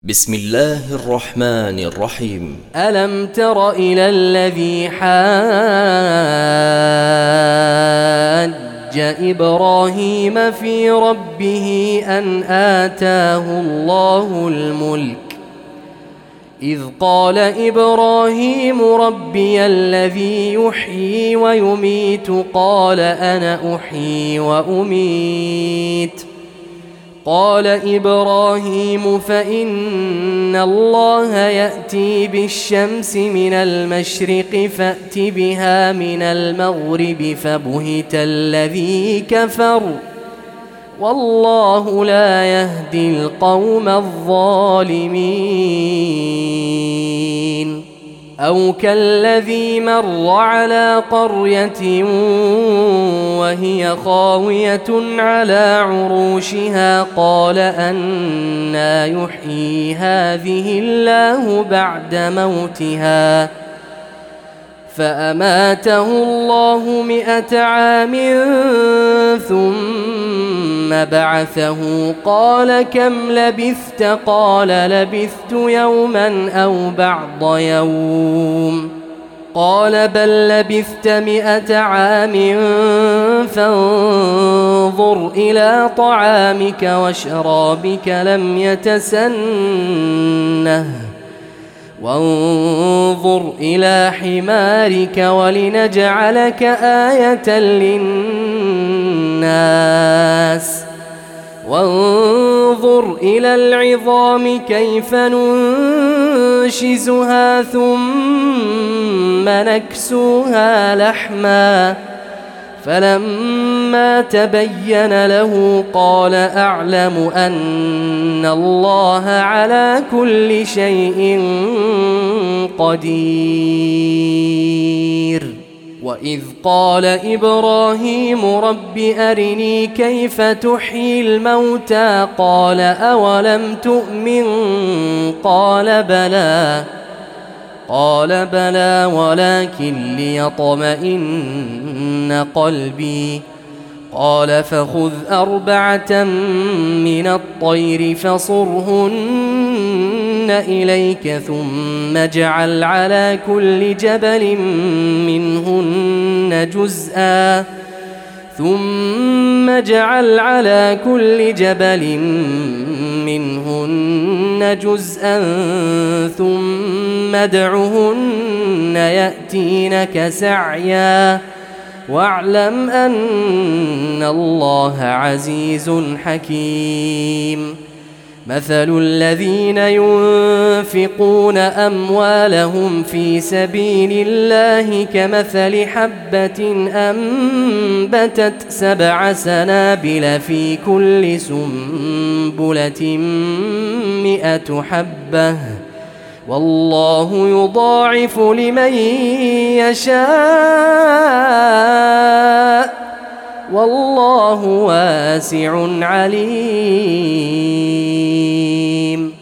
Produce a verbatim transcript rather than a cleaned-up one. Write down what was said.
بسم الله الرحمن الرحيم. ألم تر إلى الذي حاج إبراهيم في ربه أن آتاه الله الملك إذ قال إبراهيم ربي الذي يحيي ويميت قال أنا أحيي وأميت قال إبراهيم فإن الله يأتي بالشمس من المشرق فأت بها من المغرب فبهت الذي كفر والله لا يهدي القوم الظالمين. أو كالذي مر على قرية وهي خاوية على عروشها قال أنى يحيي هذه الله بعد موتها فأماته الله مئة عام ثم بعثه قال كم لبثت قال لبثت يوما أو بعض يوم قال بل لبثت مئة عام فانظر إلى طعامك وشرابك لم يتسنه وانظر إلى حمارك ولنجعلك آية للناس وانظر إلى العظام كيف ننشزها ثم نكسوها لحما فلما تبين له قال أعلم أن الله على كل شيء قدير. وإذ قال إبراهيم رب أرني كيف تحيي الموتى قال أولم تؤمن قال بلى قال بلى ولكن ليطمئن قلبي قال فخذ أربعة من الطير فصرهن إليك ثم اجعل على كل جبل منهن جزءا ثم اجعل على كل جبل منهن جزءا ثم ادعهن يأتينك سعيا واعلم أن الله عزيز حكيم. مثل الذين ينفقون أموالهم في سبيل الله كمثل حبة أنبتت سبع سنابل في كل سنبلة مئة حبة والله يضاعف لمن يشاء والله واسع عليم.